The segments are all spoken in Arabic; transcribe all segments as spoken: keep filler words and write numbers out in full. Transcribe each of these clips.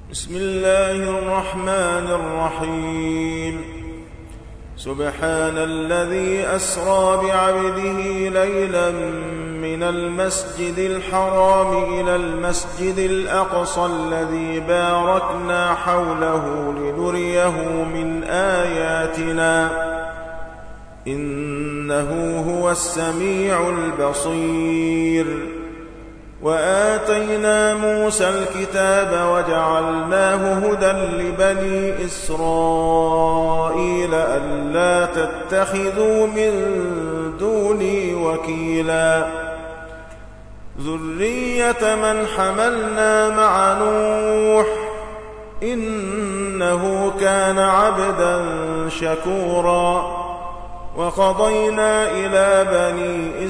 بسم الله الرحمن الرحيم. سبحان الذي أسرى بعبده ليلا من المسجد الحرام إلى المسجد الأقصى الذي باركنا حوله لنريه من آياتنا إنه هو السميع البصير. وآتينا موسى الكتاب وجعلناه هدى لبني إسرائيل ألا تتخذوا من دوني وكيلا ذرية من حملنا مع نوح إنه كان عبدا شكورا. وقضينا إلى بني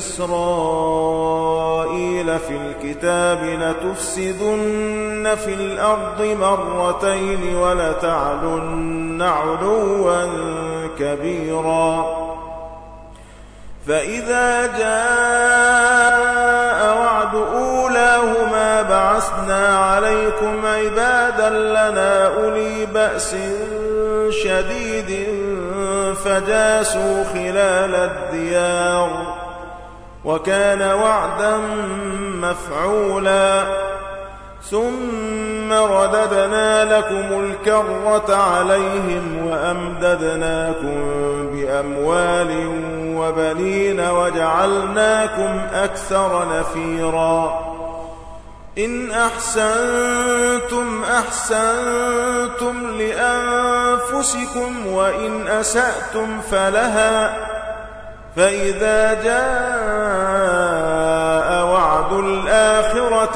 إسرائيل في الكتاب لتفسدن في الأرض مرتين ولتعلن علوا كبيرا. فإذا جاء وعد أولاهما بعثنا عليكم عبادا لنا أولي بأس شديد فجاسوا خلال الديار وكان وعدا مفعولا. ثم رددنا لكم الكرة عليهم وأمددناكم بأموال وبنين وجعلناكم أكثر نفيرا. إن أحسنتم أحسنتم لأنفسكم وإن أسأتم فلها. فإذا جاء وعد الآخرة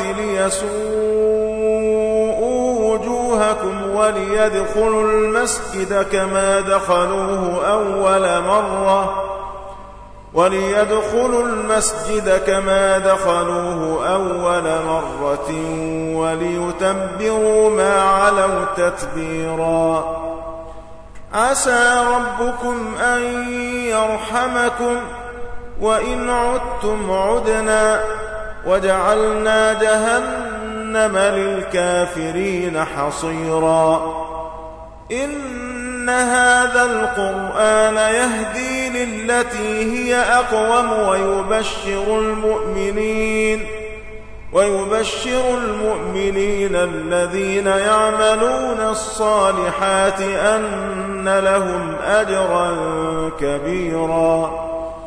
ليسوءوا وجوهكم وليدخلوا المسجد كما دخلوه أول مرة وليدخلوا المسجد كما دخلوه أول مرة وليتبروا ما علوا تتبيرا. عسى ربكم أن يرحمكم وإن عدتم عدنا وجعلنا جهنم للكافرين حصيرا. إن هذا القرآن يهدي للتي هي أقوم ويبشر المؤمنين ويبشر المؤمنين الذين يعملون الصالحات أن لهم أجرا كبيرا.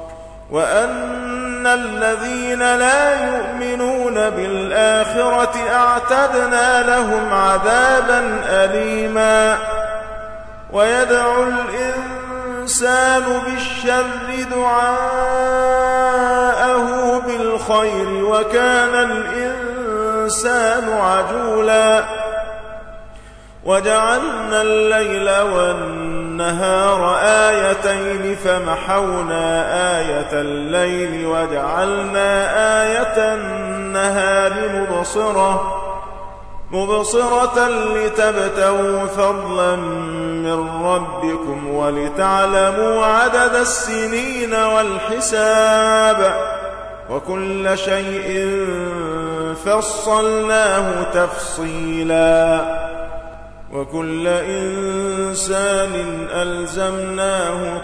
وأن الذين لا يؤمنون بالآخرة أعتدنا لهم عذابا أليما. ويدعو الإنسان بالشر دعاءه بالخير وكان الإنسان عجولا. وجعلنا الليل والنهار آيتين فمحونا آية الليل وجعلنا آية النهار مبصرة مبصرة لتبتغوا فضلا من ربكم ولتعلموا عدد السنين والحساب وكل شيء فصلناه تفصيلا. وكل إنسان ألزمناه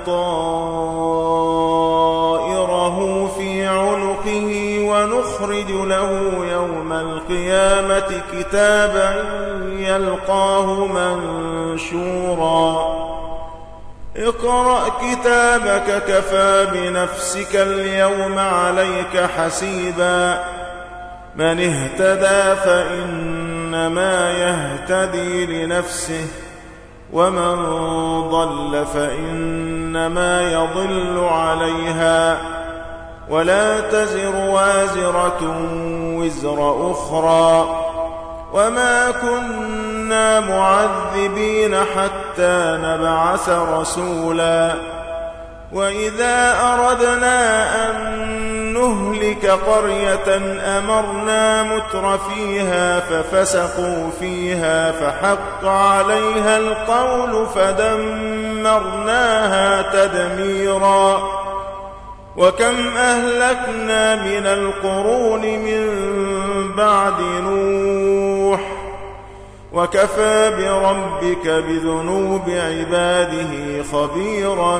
طائره في عنقه ونخرج له يوم القيامة كتابا يلقاه منشورا. اقرأ كتابك كفى بنفسك اليوم عليك حسيبا. من اهتدى فإنما يهتدي لنفسه ومن ضل فإنما يضل عليها ولا تزر وازرة وزر أخرى وما كنا معذبين حتى نبعث رسولا. وإذا أردنا أن نهلك قرية أمرنا متر فيها ففسقوا فيها فحق عليها القول فدمرناها تدميرا. وكم أهلكنا من القرون من بعد نوح وكفى بربك بذنوب عباده خبيرا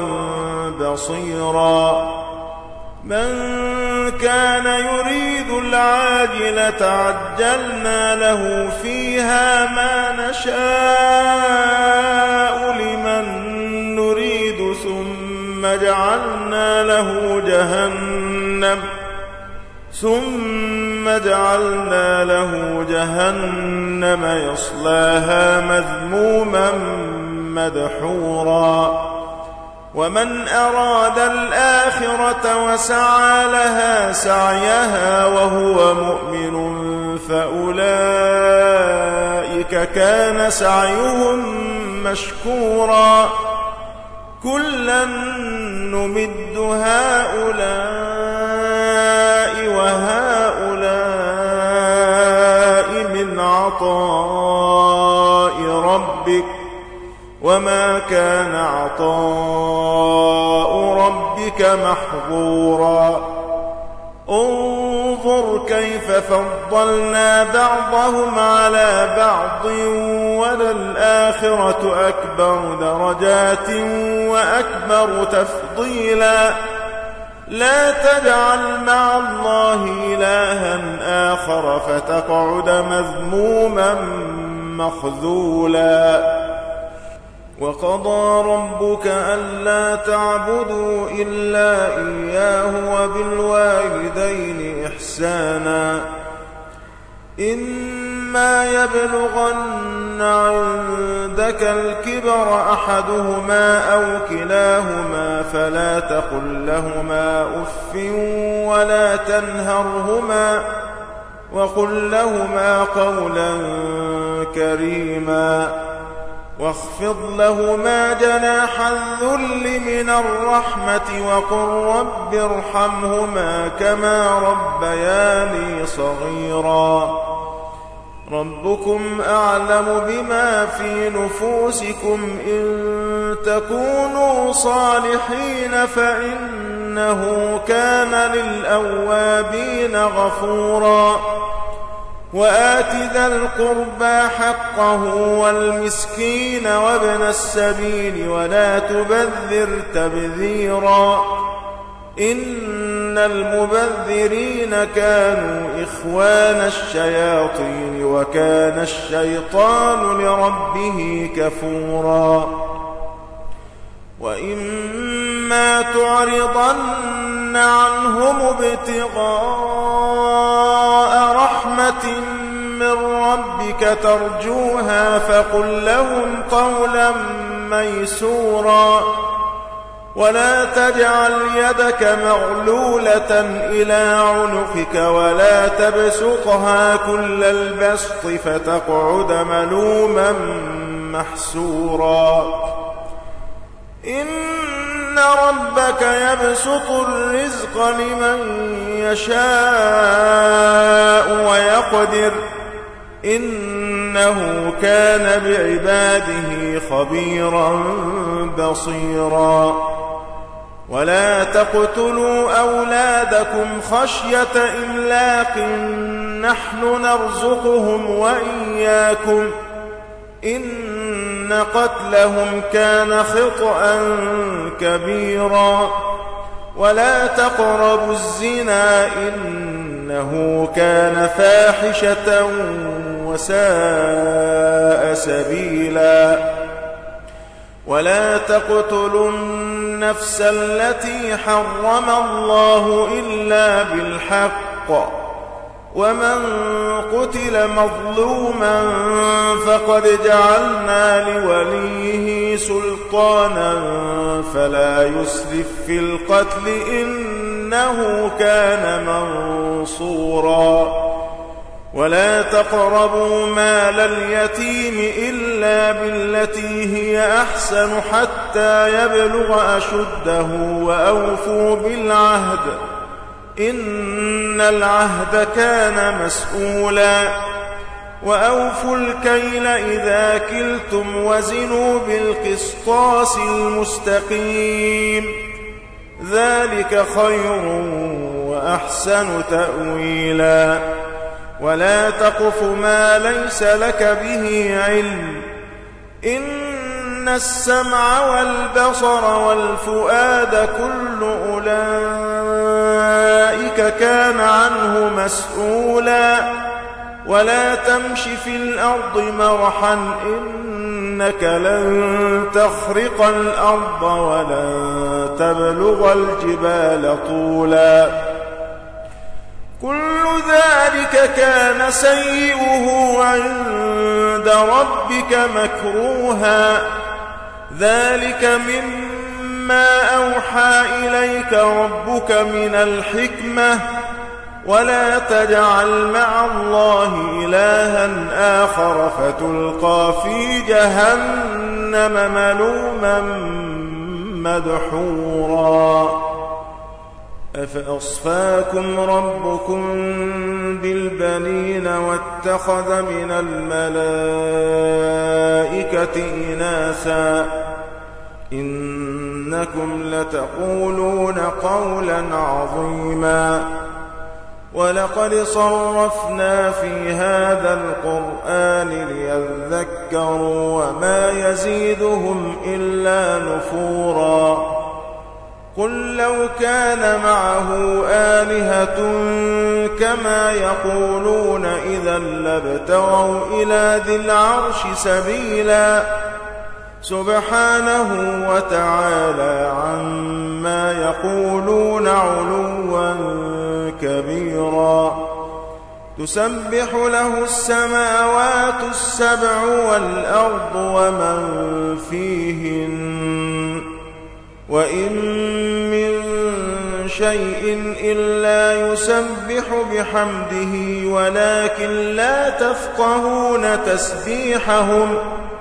بصيرا من كان يريد العاجلة عجلنا له فيها ما نشاء لمن نريد ثم جعلنا له جهنم ثم جعلنا له جهنم يصلاها مذموما مدحورا ومن أراد الآخرة وسعى لها سعيها وهو مؤمن فأولئك كان سعيهم مشكورا كلا نمد هؤلاء وهؤلاء من عطاء ربك وما كان عطاء ربك محظورا انظر كيف فضلنا بعضهم على بعض وللآخرة أكبر درجات وأكبر تفضيلا لا تجعل مع الله إلها آخر فتقعد مذموما مخذولا وقضى ربك ألا تعبدوا إلا إياه وبالوالدين إحسانا إما يبلغن عندك الكبر أحدهما أو كلاهما فلا تقل لهما أف ولا تنهرهما وقل لهما قولا كريما واخفض لهما جناح الذل من الرحمة وقل رب ارحمهما كما ربياني صغيرا ربكم أعلم بما في نفوسكم إن تكونوا صالحين فإنه كان للأوابين غفورا وآت ذا القربى حقه والمسكين وابن السبيل ولا تبذر تبذيرا إن المبذرين كانوا إخوان الشياطين وكان الشيطان لربه كفورا وإما تعرضن عنهم ابتغاء رحمة من ربك ترجوها فقل لهم قولا ميسورا ولا تجعل يدك مغلولة إلى عنقك ولا تبسطها كل البسط فتقعد ملوما محسورا إن ربك يبسط الرزق لمن يشاء ويقدر إنه كان بعباده خبيرا بصيرا ولا تقتلوا أولادكم خشية إملاق نحن نرزقهم وإياكم إن قتلهم كان خطأ كبيرا ولا تقربوا الزنا إنه كان فاحشة وساء سبيلا ولا تقتلوا النفس التي حرم الله إلا بالحق ومن قتل مظلوما فقد جعلنا لوليه سلطانا فلا يسرف في القتل إنه كان منصورا ولا تقربوا مال اليتيم إلا بالتي هي أحسن حتى يبلغ أشده وأوفوا بالعهد إن العهد كان مسؤولا وأوفوا الكيل إذا كلتم وزنوا بالقسطاس المستقيم ذلك خير وأحسن تأويلا ولا تقف ما ليس لك به علم إن السمع والبصر والفؤاد كل أولئك كان عنه مسؤولا ولا تمش في الأرض مرحا إنك لن تخرق الأرض ولن تبلغ الجبال طولا كل ذلك كان سيئه عند ربك مكروها ذلك مما أوحى إليك ربك من الحكمة ولا تجعل مع الله إلها آخر فتلقى في جهنم ملوما مدحورا أفأصفاكم ربكم بالبنين واتخذ من الملائكة إناثا إنكم لتقولون قولا عظيما ولقد صرفنا في هذا القرآن ليذكروا وما يزيدهم إلا نفورا قل لو كان معه آلهة كما يقولون إذا لابتغوا إلى ذي العرش سبيلا سبحانه وتعالى عما يقولون علوا كبيرا تسبح له السماوات السبع والأرض ومن فيهن وإن من شيء إلا يسبح بحمده ولكن لا تفقهون تسبيحهم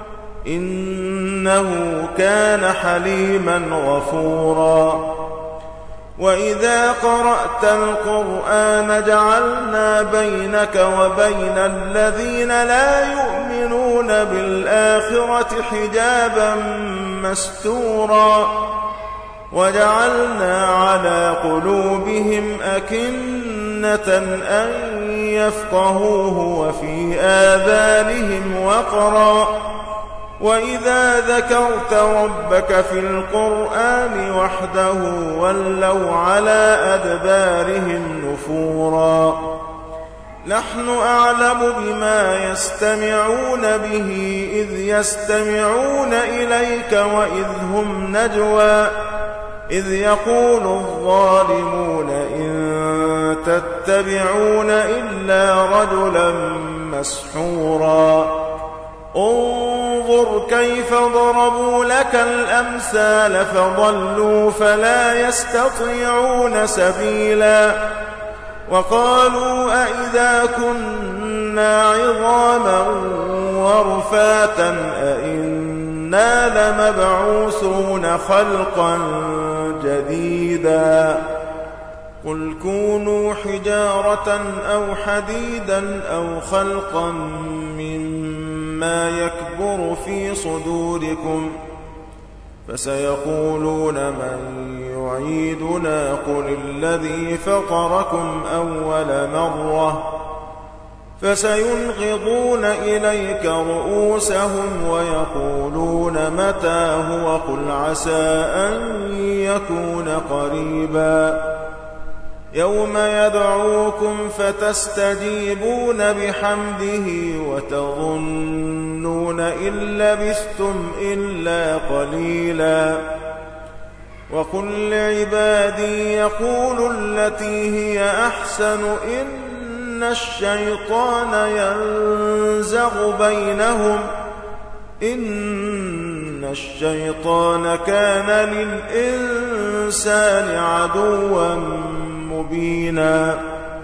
إنه كان حليما غفورا وإذا قرأت القرآن جعلنا بينك وبين الذين لا يؤمنون بالآخرة حجابا مستورا وجعلنا على قلوبهم أكنة أن يفقهوه وفي آذانهم وقرا وإذا ذكرت ربك في القرآن وحده ولوا على أدبارهم نفورا نحن أعلم بما يستمعون به إذ يستمعون إليك وإذ هم نجوى إذ يقول الظالمون إن تتبعون إلا رجلا مسحورا انظر كيف ضربوا لك الأمثال فضلوا فلا يستطيعون سبيلا وقالوا أئذا كنا عظاما ورفاتا أئنا لمبعوثون خلقا جديدا قل كونوا حجارة أو حديدا أو خلقا مما يكبر في صدوركم فسيقولون من يعيدنا قل الذي فطركم أول مرة فسينغضون إليك رؤوسهم ويقولون متى هو قل عسى أن يكون قريبا يوم يدعوكم فتستجيبون بحمده وتظنون إن لبثتم إلا قليلا وقل لعبادي يقولوا التي هي أحسن إن الشيطان ينزغ بينهم إن الشيطان كان للإنسان عدوا مبينا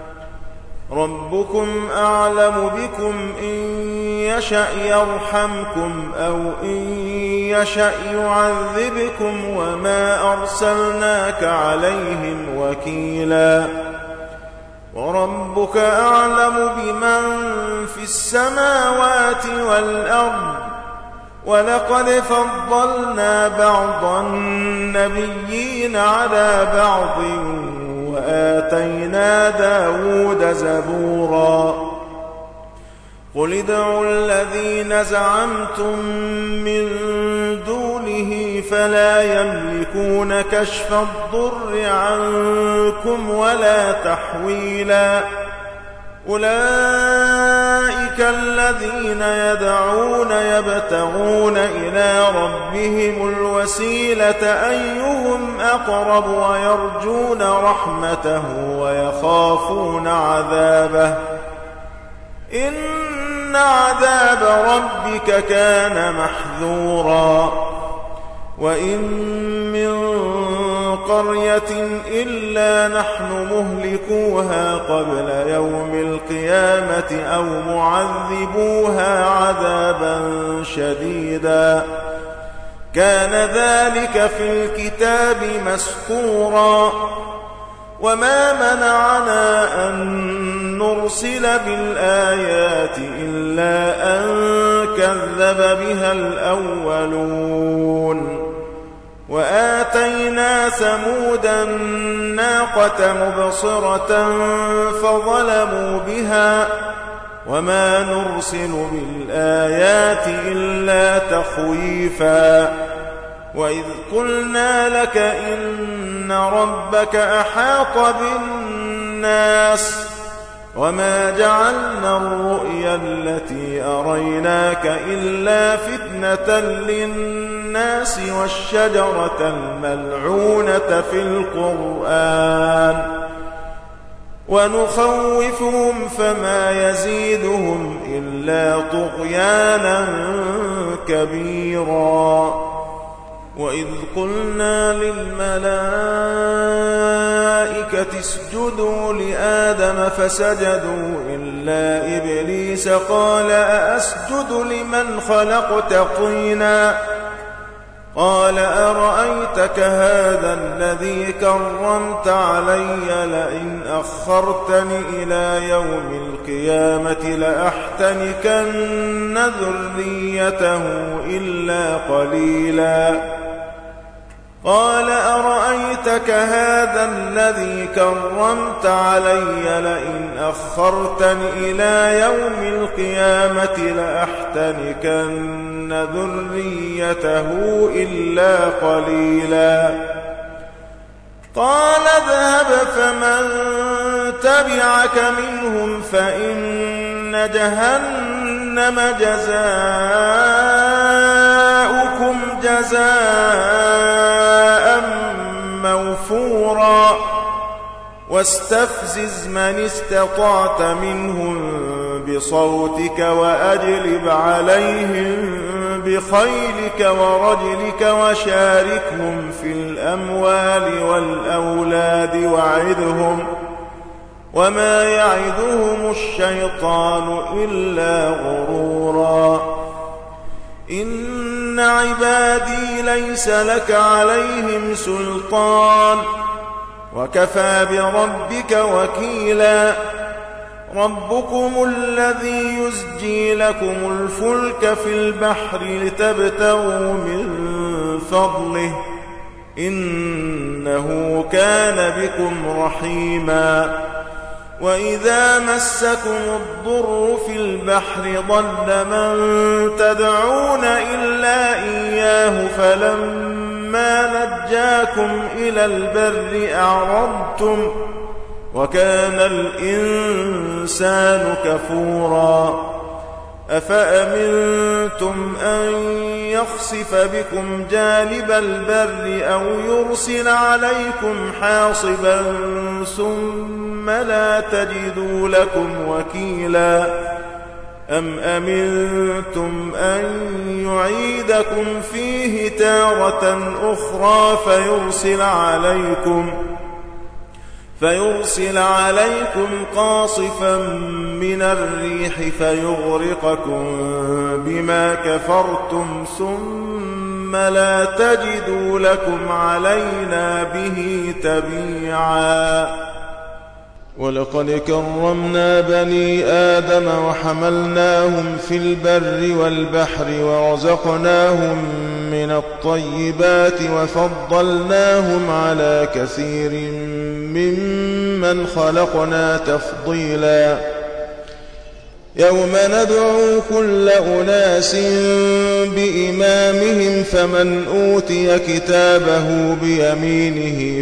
ربكم أعلم بكم إن يشأ يرحمكم أو إن يشأ يعذبكم وما أرسلناك عليهم وكيلا وربك أعلم بمن في السماوات والأرض ولقد فضلنا بعض النبيين على بعض وآتينا داود زبورا قل ادعوا الذين زعمتم من دونه فلا يملكون كشف الضر عنكم ولا تحويلا أولئك الذين يدعون يبتغون إلى ربهم الوسيلة أيهم أقرب ويرجون رحمته ويخافون عذابه إن عذاب ربك كان محذورا وإن من قرية إلا نحن مهلكوها قبل يوم القيامة أو معذبوها عذابا شديدا كان ذلك في الكتاب مسكورا وما منعنا أن نرسل بالآيات إلا أن كذب بها الأولون وآتينا ثمود الناقة مبصرة فظلموا بها وما نرسل بالآيات إلا تخويفا وإذ قلنا لك إن ربك أحاط بالناس وما جعلنا الرؤيا التي أريناك إلا فتنة للناس والشجرة الملعونة في القرآن ونخوفهم فما يزيدهم إلا طغيانا كبيرا وإذ قلنا للملائكة اسجدوا لآدم فسجدوا إلا إبليس قال أأسجد لمن خلقت طينا قال أرأيتك هذا الذي كرمت علي لئن أخرتني إلى يوم القيامة لأحتنكن ذريته إلا قليلا قال أرأيتك هذا الذي كرمت علي لئن أخرتني إلى يوم القيامة لأحتنكن ذريته إلا قليلا قال اذهب فمن تبعك منهم فإن جهنم جزاؤكم جزاء موفورا واستفزز من استطعت منهم بصوتك وأجلب عليهم بخيلك ورجلك وشاركهم في الأموال والأولاد وعدهم وما يعدهم الشيطان إلا غرورا إن عبادي ليس لك عليهم سلطان وكفى بربك وكيلا ربكم الذي يزجي لكم الفلك في البحر لتبتغوا من فضله إنه كان بكم رحيما وإذا مسكم الضر في البحر ضل من تدعون إلا إياه فلما نجاكم إلى البر أعرضتم وكان الإنسان كفورا أفأمنتم أن يخسف بكم جانب البر أو يرسل عليكم حاصبا ثم لا تجدوا لكم وكيلا أم أمنتم أن يعيدكم فيه تارة أخرى فيرسل عليكم فيرسل عليكم قاصفا من الريح فيغرقكم بما كفرتم ثم لا تجدوا لكم علينا به تبيعا ولقد كرمنا بني آدم وحملناهم في البر والبحر ورزقناهم من الطيبات وفضلناهم على كثير ممن خلقنا تفضيلا يوم ندعو كل أناس بإمامهم فمن أوتي كتابه بيمينه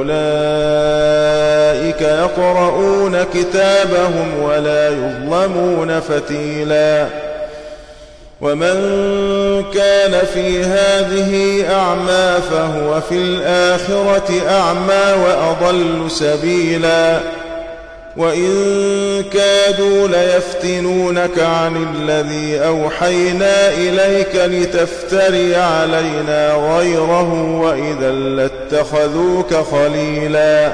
فأولئك يقرؤون كتابهم ولا يظلمون فتيلا ومن كان في هذه أعمى فهو في الآخرة أعمى وأضل سبيلا وإن كادوا ليفتنونك عن الذي أوحينا إليك لتفتري علينا غيره وإذا لاتخذوك خليلا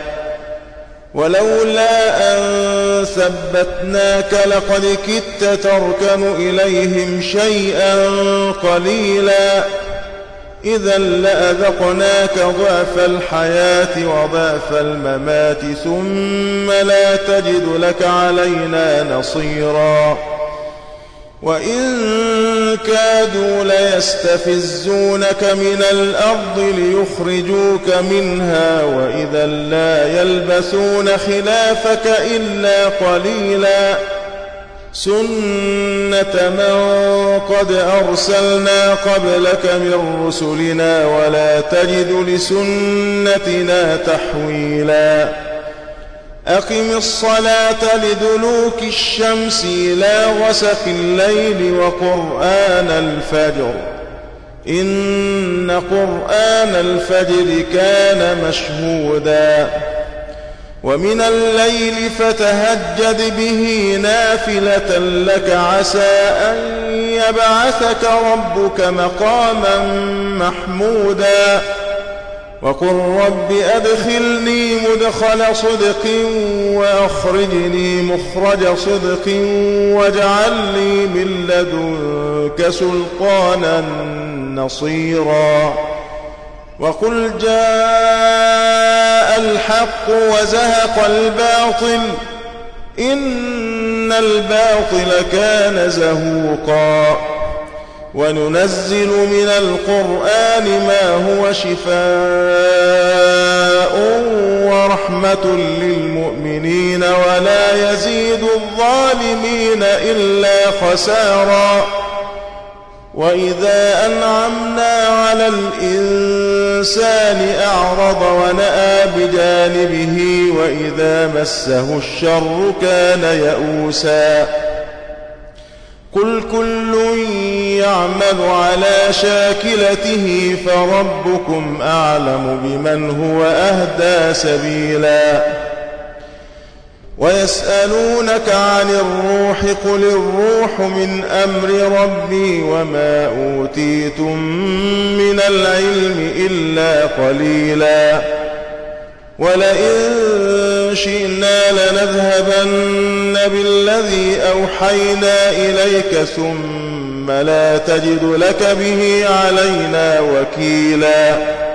ولولا أن ثبتناك لقد كدت تركن إليهم شيئا قليلا إذا لأذقناك ضعف الحياة وضعف الممات ثم لا تجد لك علينا نصيرا وإن كادوا ليستفزونك من الأرض ليخرجوك منها وإذا لا يلبثون خلافك إلا قليلا سنة من قد أرسلنا قبلك من رسلنا ولا تجد لسنتنا تحويلا أقم الصلاة لدلوك الشمس إلى غسق الليل وقرآن الفجر إن قرآن الفجر كان مشهودا ومن الليل فتهجد به نافلة لك عسى أن يبعثك ربك مقاما محمودا وقل رب أدخلني مدخل صدق وأخرجني مخرج صدق واجعل لي من لدنك سلطانا نصيرا وقل جاء الحق وزهق الباطل إن الباطل كان زهوقا وننزل من القرآن ما هو شفاء ورحمة للمؤمنين ولا يزيد الظالمين إلا خسارا وإذا أنعمنا على الإنسان أعرض ونأى بجانبه وإذا مسه الشر كان يئوسا قل كل يعمل على شاكلته فربكم أعلم بمن هو أهدى سبيلا ويسألونك عن الروح قل الروح من أمر ربي وما أوتيتم من العلم إلا قليلا ولئن شئنا لنذهبن بالذي أوحينا إليك ثم لا تجد لك به علينا وكيلا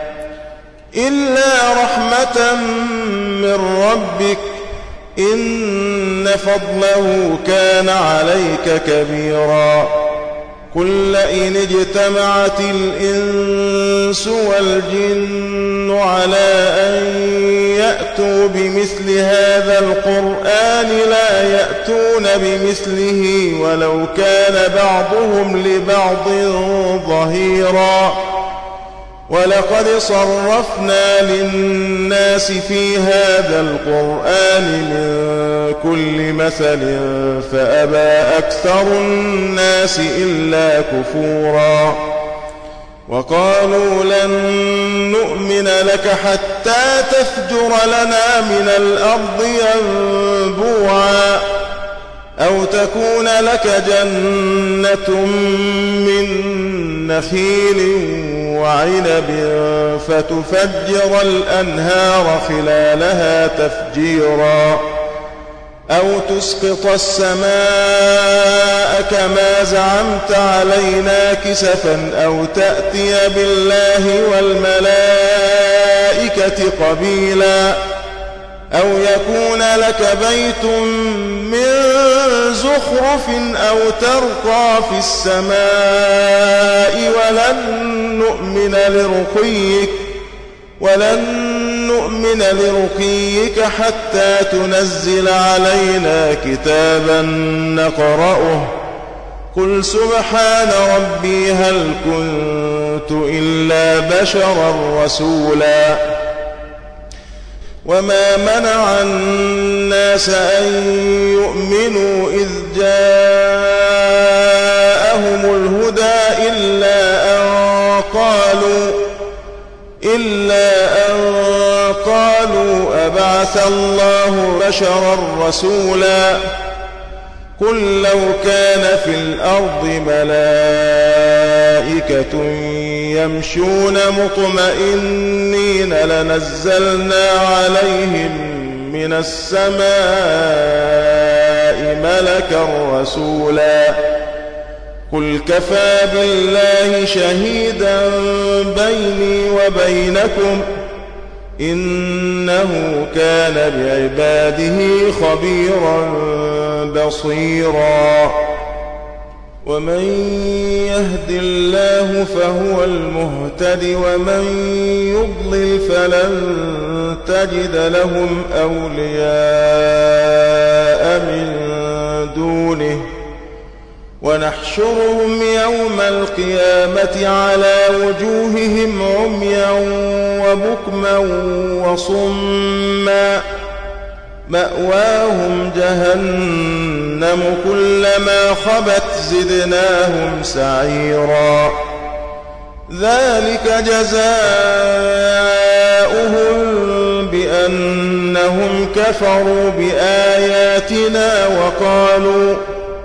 إلا رحمة من ربك إن فضله كان عليك كبيرا قل لئن اجتمعت الإنس والجن على أن يأتوا بمثل هذا القرآن لا يأتون بمثله ولو كان بعضهم لبعض ظهيرا ولقد صرفنا للناس في هذا القرآن من كل مثل فأبى أكثر الناس إلا كفورا وقالوا لن نؤمن لك حتى تفجر لنا من الأرض ينبوعا أو تكون لك جنة من نخيل وعنب فتفجر الأنهار خلالها تفجيرا أو تسقط السماء كما زعمت علينا كسفا أو تأتي بالله والملائكة قبيلا أو يكون لك بيت من زخرف أو ترقى في السماء ولن نؤمن لرقيك ولن نؤمن لرقيك حتى تنزل علينا كتابا نقرأه قل سبحان ربي هل كنت إلا بشرا رسولا وما منع الناس أن يؤمنوا إذ جاءهم الهدى إلا أن قالوا إلا أن قالوا أبعث الله بشرا رسولا قل لو كان في الأرض ملائكة يمشون مطمئنين لنزلنا عليهم من السماء ملكا رسولا قل كفى بالله شهيدا بيني وبينكم إنه كان بعباده خبيرا بصيرا ومن يهد الله فهو المهتد ومن يضلل فلن تجد لهم أولياء من دونه ونحشرهم يوم القيامة على وجوههم عميا وبكما وصما مأواهم جهنم كلما خبت زدناهم سعيرا ذلك جزاؤهم بأنهم كفروا بآياتنا وقالوا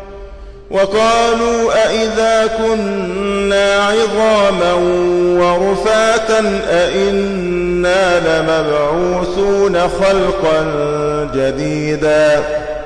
وقالوا أئذا كنا عظاما ورفاتا أئنا لمبعوثون خلقا جديدا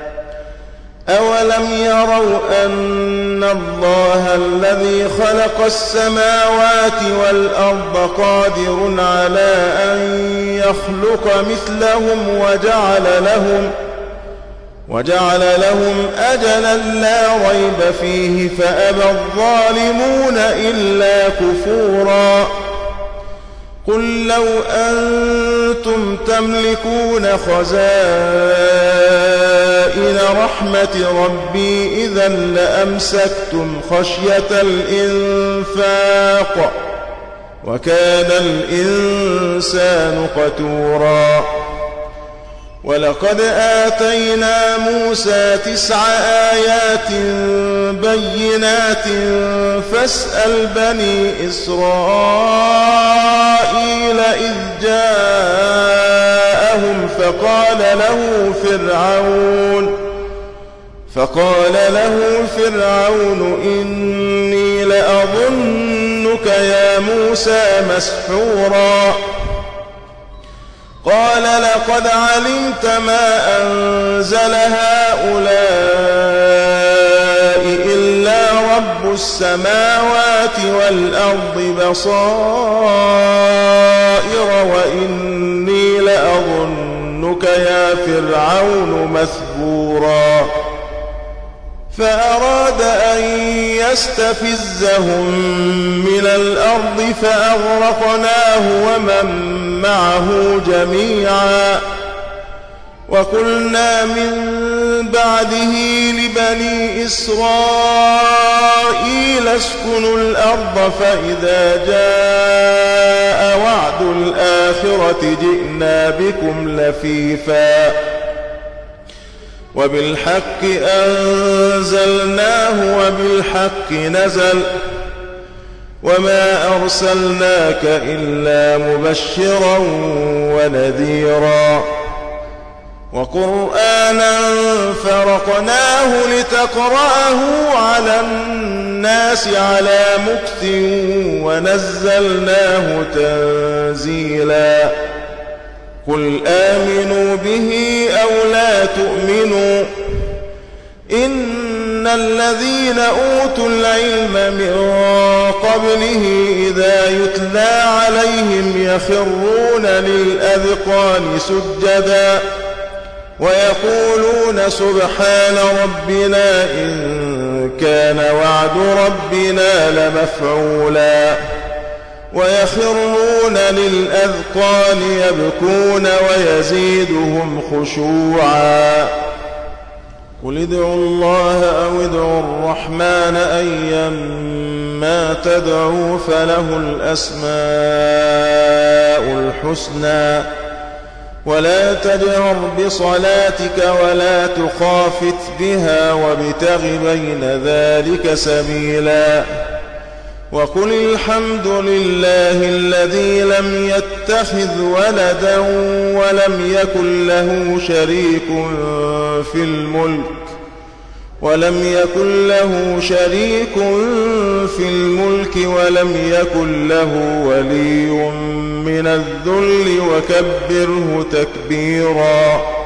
أولم يروا أن الله الذي خلق السماوات والأرض قادر على أن يخلق مثلهم وجعل لهم وجعل لهم أجلا لا ريب فيه فأبى الظالمون إلا كفورا قل لو أنتم تملكون خزائن رحمة ربي إذا لأمسكتم خشية الإنفاق وكان الإنسان قتورا ولقد آتينا موسى تسع آيات بينات فاسأل بني إسرائيل إذ جاءهم فقال له فرعون فقال له فرعون إني لأظنك يا موسى مسحورا قال لقد علمت ما أنزل هؤلاء إلا رب السماوات والأرض بصائر وإني لأظنك يا فرعون مثبورا فأراد أن يستفزهم من الأرض فأغرقناه ومن معه جميعا وقلنا من بعده لبني إسرائيل اسكنوا الأرض فإذا جاء وعد الآخرة جئنا بكم لفيفا وبالحق أنزلناه وبالحق نزل وما أرسلناك إلا مبشرا ونذيرا وقرآنا فرقناه لتقرأه على الناس على مكث ونزلناه تنزيلا قل آمنوا به أو لا تؤمنوا إن الذين أوتوا العلم من قبله إذا يتلى عليهم يخرون للأذقان سجدا ويقولون سبحان ربنا إن كان وعد ربنا لمفعولا ويخرون للأذقان يبكون ويزيدهم خشوعا قل ادعوا الله أو ادعوا الرحمن أيما تدعوا فله الأسماء الحسنى ولا تجهر بصلاتك ولا تخافت بها وابتغ بين ذلك سبيلا وقل الحمد لله الذي لم يتخذ ولدا ولم يكن له شريك في الملك ولم يكن له شريك في الملك ولم يكن له ولي من الذل وكبره تكبيرا